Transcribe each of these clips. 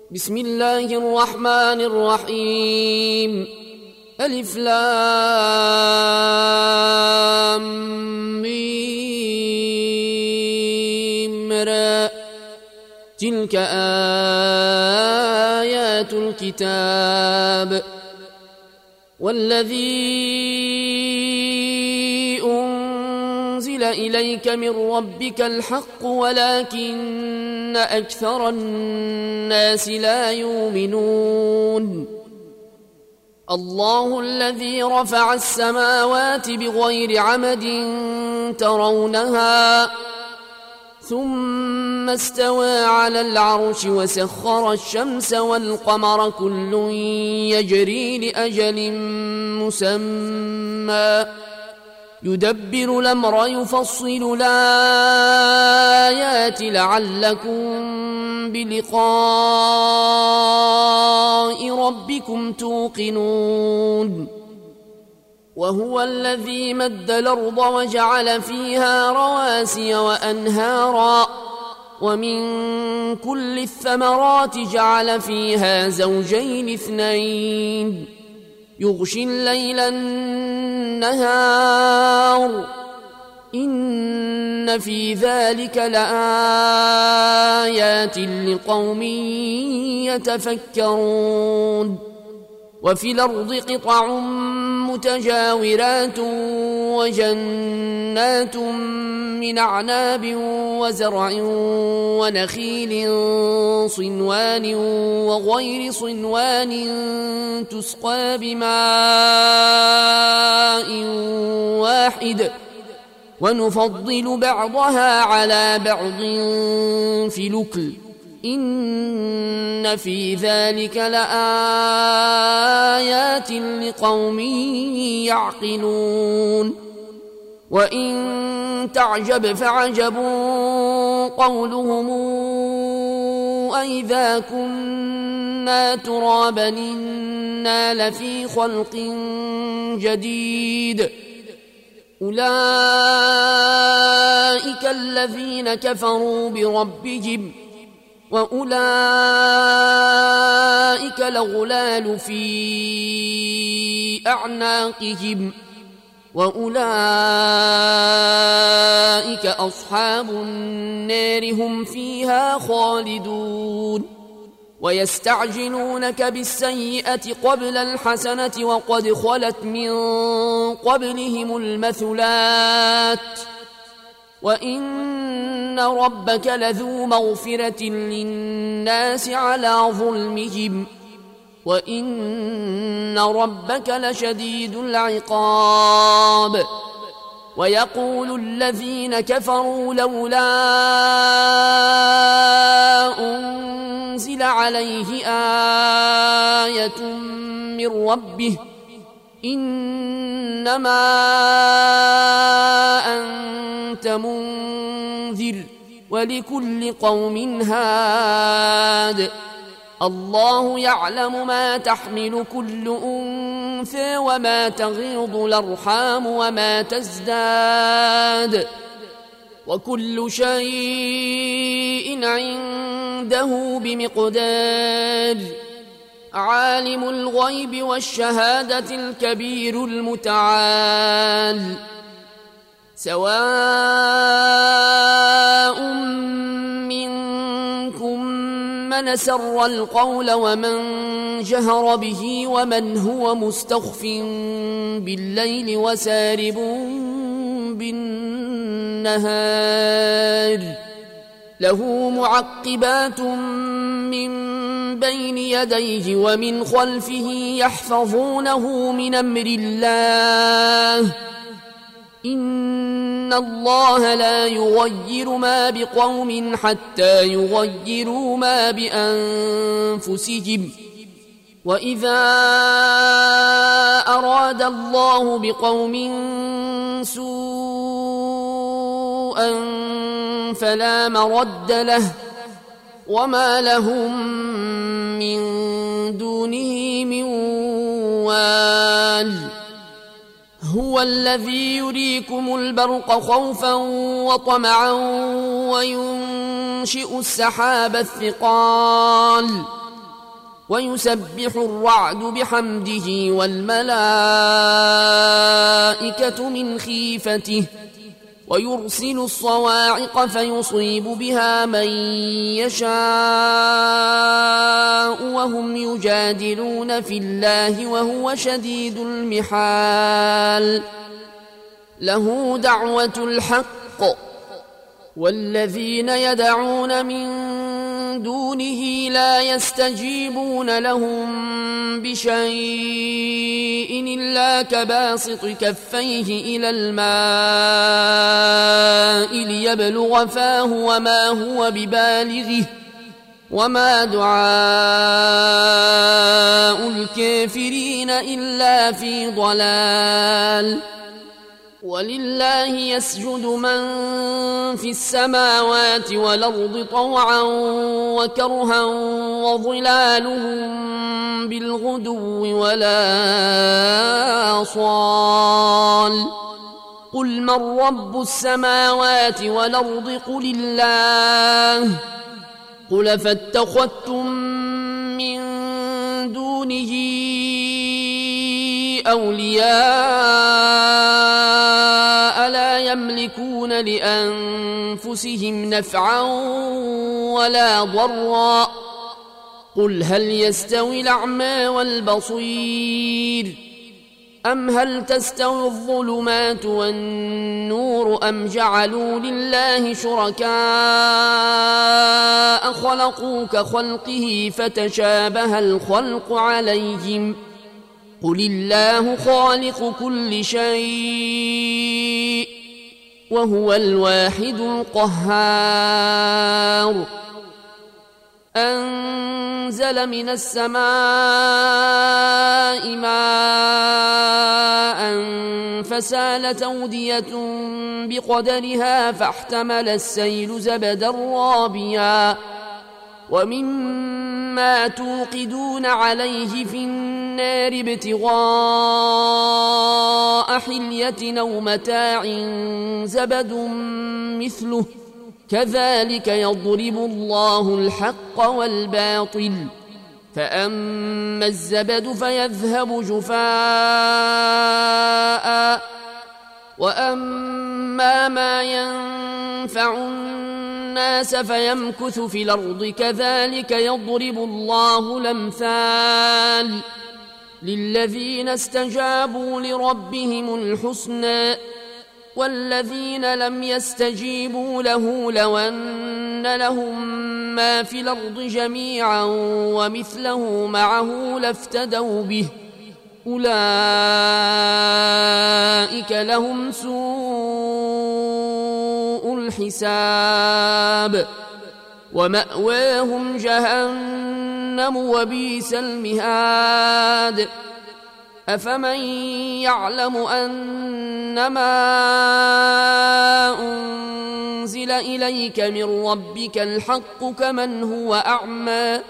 بسم الله الرحمن الرحيم. ألف لام ميم را. تلك آيات الكتاب والذي أنزل إليك من ربك الحق ولكن أكثر الناس لا يؤمنون. الله الذي رفع السماوات بغير عمد ترونها ثم استوى على العرش وسخر الشمس والقمر كل يجري لأجل مسمى يدبر الأمر يفصل الآيات لعلكم بلقاء ربكم توقنون. وهو الذي مد الأرض وجعل فيها رواسي وأنهارا ومن كل الثمرات جعل فيها زوجين اثنين يغشي الليل النهار إن في ذلك لآيات لقوم يتفكرون. وفي الأرض قطع متجاورات وجنات من أعناب وزرع ونخيل صنوان وغير صنوان تسقى بماء واحد ونفضل بعضها على بعض في الأكل إن في ذلك لآيات لقوم يعقلون. وإن تعجب فعجب قولهم أئذا كنا ترابا إنا لفي خلق جديد أولئك الذين كفروا بربهم وأولئك الأغلال في أعناقهم وأولئك أصحاب النار هم فيها خالدون. ويستعجلونك بالسيئة قبل الحسنة وقد خلت من قبلهم المثلات وإن ربك لذو مغفرة للناس على ظلمهم وإن ربك لشديد العقاب. ويقول الذين كفروا لولا أنزل عليه آية من ربه إنما أنت منذر ولكل قوم هاد الله يعلم ما تحمل كل أنثى وما تغيض الأرحام وما تزداد وكل شيء عنده بمقدار. عالم الغيب والشهادة الكبير المتعال سواء منكم من سر القول ومن جهر به ومن هو مستخف بالليل وسارب بالنهار له معقبات من بين يديه ومن خلفه يحفظونه من أمر الله إن الله لا يغير ما بقوم حتى يغيروا ما بأنفسهم وإذا أراد الله بقوم سوءا فلا مرد له وما لهم من دونه من وال. هو الذي يريكم البرق خوفا وطمعا وينشئ السحاب الثقال ويسبح الرعد بحمده والملائكة من خيفته ويرسل الصواعق فيصيب بها من يشاء وهم يجادلون في الله وهو شديد المحال له دعوة الحق والذين يدعون من دونه لا يستجيبون لهم بشيء إلا كباسط كفيه إلى الماء ليبلغ فاه وما هو ببالغه وما دعاء الكافرين إلا في ضلال ولله يسجد من في السماوات والأرض طوعا وكرها وظلالهم بالغدو ولا آصال قل من رب السماوات والأرض قل الله قل فاتخذتم من دونه أولياء لا يملكون لأنفسهم نفعا ولا ضرا قل هل يستوي الأعمى والبصير أم هل تستوي الظلمات والنور أم جعلوا لله شركاء خلقوا كخلقه فتشابه الخلق عليهم قل الله خالق كل شيء وهو الواحد القهار أنزل من السماء ماء فسالت أودية بقدرها فاحتمل السيل زبدا رابيا ومما توقدون عليه في النار ابتغاء حلية أو متاع زبد مثله كذلك يضرب الله الحق والباطل فأما الزبد فيذهب جفاء وأما ما ينفع الناس فيمكث في الأرض كذلك يضرب الله الأمثال للذين استجابوا لربهم الحسنى والذين لم يستجيبوا له لو أن لهم ما في الأرض جميعا ومثله معه لافتدوا به أولئك لهم سوء الحساب ومأواهم جهنم وبئس المهاد أفمن يعلم أنما أنزل إليك من ربك الحق كمن هو أعمى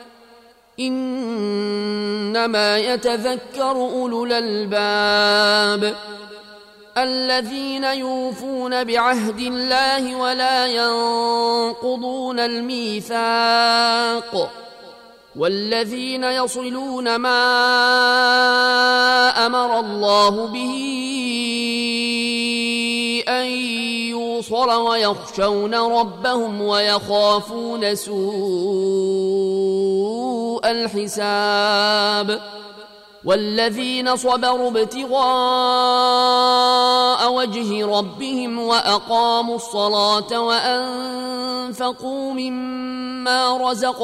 إنما يتذكر أولو الألباب الذين يوفون بعهد الله ولا ينقضون الميثاق والذين يصلون ما أمر الله به أن يوصل ويخشون ربهم ويخافون سوء الحساب والذين صبروا ابتغاء وجه ربهم وأقاموا الصلاة وأنفقوا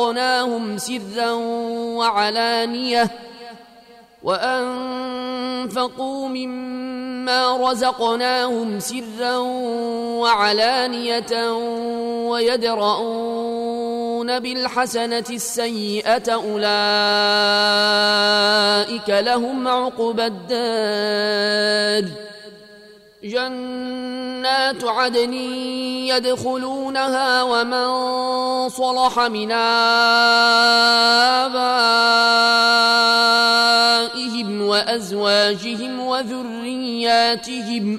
مما رزقناهم سرا وعلانية ويدرؤون بالحسنة السيئة أولئك لهم عقبى الدار جنات عدن يدخلونها ومن صلح من آبائهم وأزواجهم وذرياتهم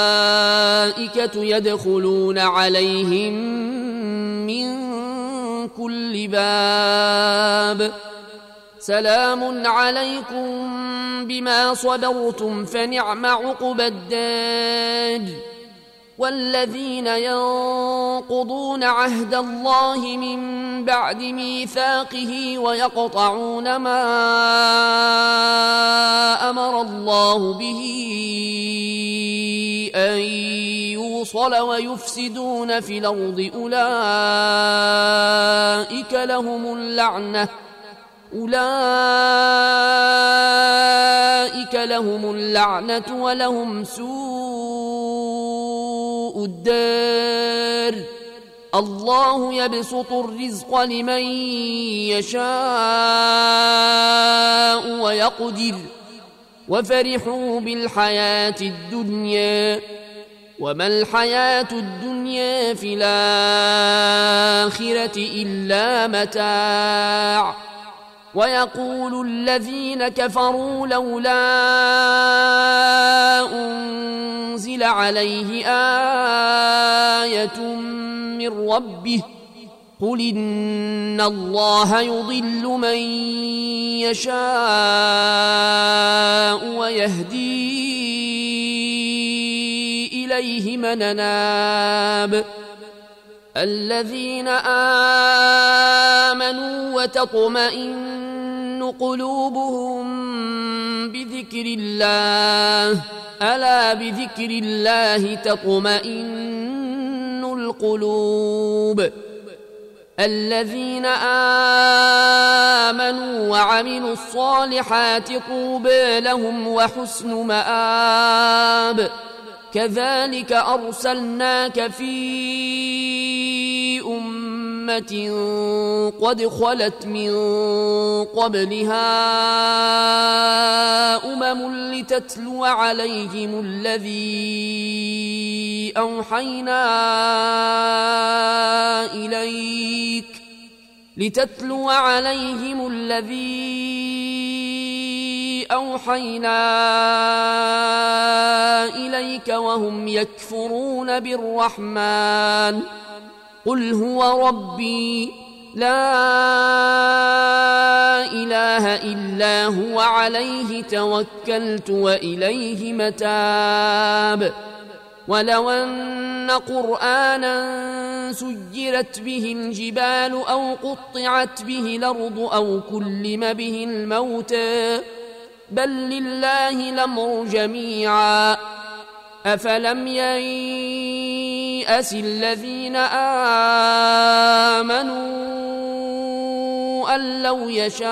والملائكة يدخلون عليهم من كل باب سلام عليكم بما صبرتم فنعم عقبى الدار والذين ينقضون عهد الله من بعد ميثاقه ويقطعون ما أمر الله به أن يوصل ويفسدون في الأرض أولئك لهم اللعنة ولهم سوء الدار الله يبسط الرزق لمن يشاء ويقدر وفرحوا بالحياة الدنيا وما الحياة الدنيا في الآخرة إلا متاع ويقول الذين كفروا لولا أنزل عليه آية من ربه قل إن الله يضل من يشاء ويهدي إليه من أناب الذين آمنوا وتطمئن قلوبهم بذكر الله ألا بذكر الله تطمئن القلوب الذين آمنوا وعملوا الصالحات طوبى لهم وحسن مآب كذلك أرسلناك في أمة قد خلت من قبلها لتتلو عليهم الذي أوحينا إليك وهم يكفرون بالرحمن قل هو ربي لا إله إلا هو عليه توكلت وإليه متاب ولو أن قرآنا سجرت به الجبال أو قطعت به الأرض أو كلم به الموتى بل لله الأمر جميعا أفلم ييأس الذين آمنوا أن لو يشاء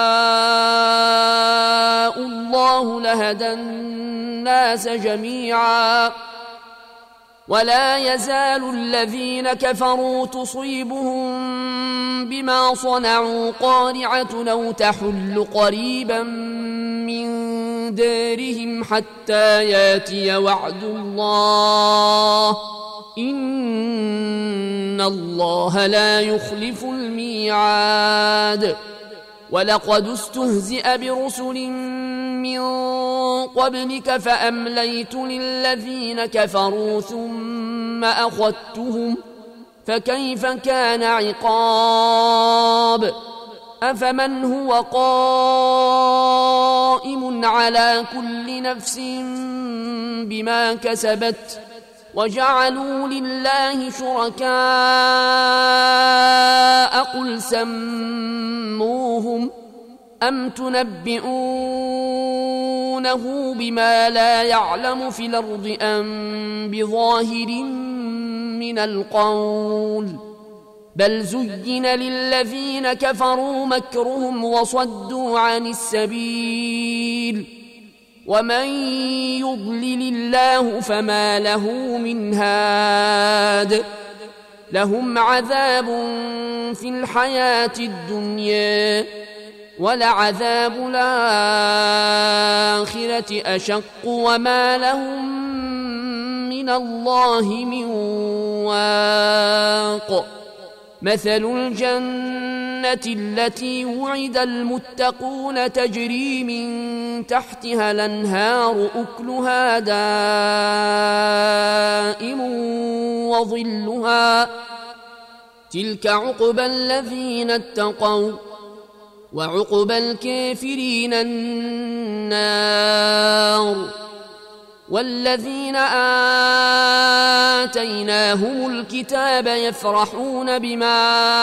الله لهدى الناس جميعا ولا يزال الذين كفروا تصيبهم بما صنعوا قارعة أو تحل قريبا من دارهم حتى ياتي وعد الله إن الله لا يخلف الميعاد ولقد استهزئ برسل من قبلك فأمليت للذين كفروا ثم أخذتهم فكيف كان عقاب أفمن هو قائم على كل نفس بما كسبت وجعلوا لله شركاء قل سموهم أم تنبئونه بما لا يعلم في الأرض أم بظاهر من القول بل زين للذين كفروا مكرهم وصدوا عن السبيل ومن يضلل الله فما له من هاد لهم عذاب في الحياة الدنيا ولعذاب الآخرة أشق وما لهم من الله من واق مثل الجنة التي وعد المتقون تجري من تحتها الأنهار أكلها دائم وظلها تلك عقبى الذين اتقوا وعقبى الكافرين النار والذين آتيناهم الكتاب يفرحون بما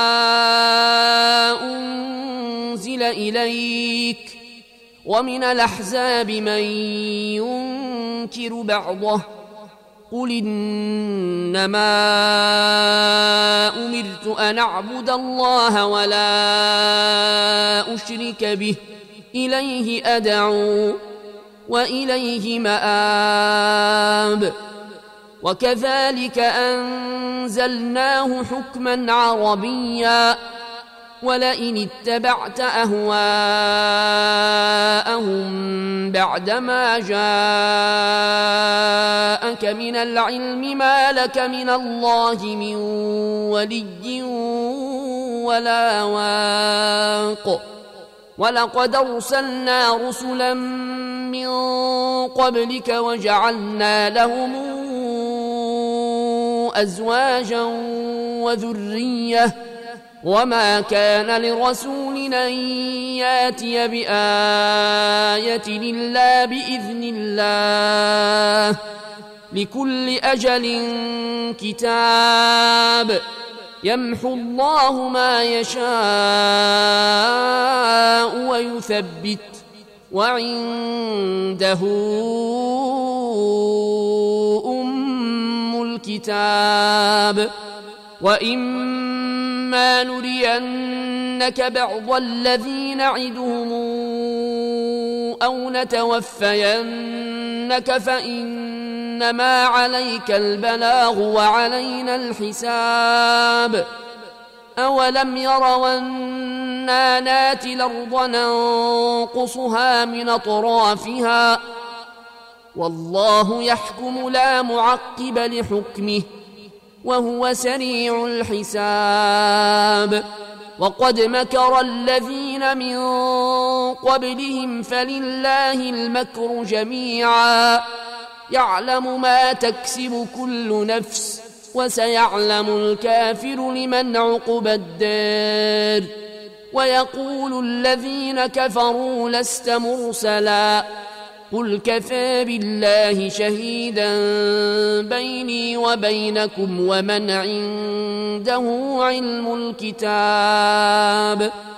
أنزل إليك ومن الأحزاب من ينكر بعضه قل إنما أمرت أن أعبد الله ولا أشرك به إليه أدعو وإليه مآب وكذلك أنزلناه حكما عربيا ولئن اتبعت أهواءهم بعدما جاءك من العلم ما لك من الله من ولي ولا واق ولقد أرسلنا رسلا من قبلك وجعلنا لهم أزواجا وذرية وما كان لرسول أن ياتي بآية إلا بإذن الله لكل أجل كتاب يمحو الله ما يشاء ويثبت وعنده أم الكتاب وإما نرينك بعض الذي نعدهم أو نتوفينك فإنما عليك البلاغ وعلينا الحساب أولم يروا أنا ناتي الأرض ننقصها من أطرافها والله يحكم لا معقب لحكمه وهو سريع الحساب وقد مكر الذين من قبلهم فلله المكر جميعا يعلم ما تكسب كل نفس وسيعلم الكافر لمن عقبى الدار ويقول الذين كفروا لست مرسلا قل كفى بالله شهيدا بيني وبينكم ومن عنده علم الكتاب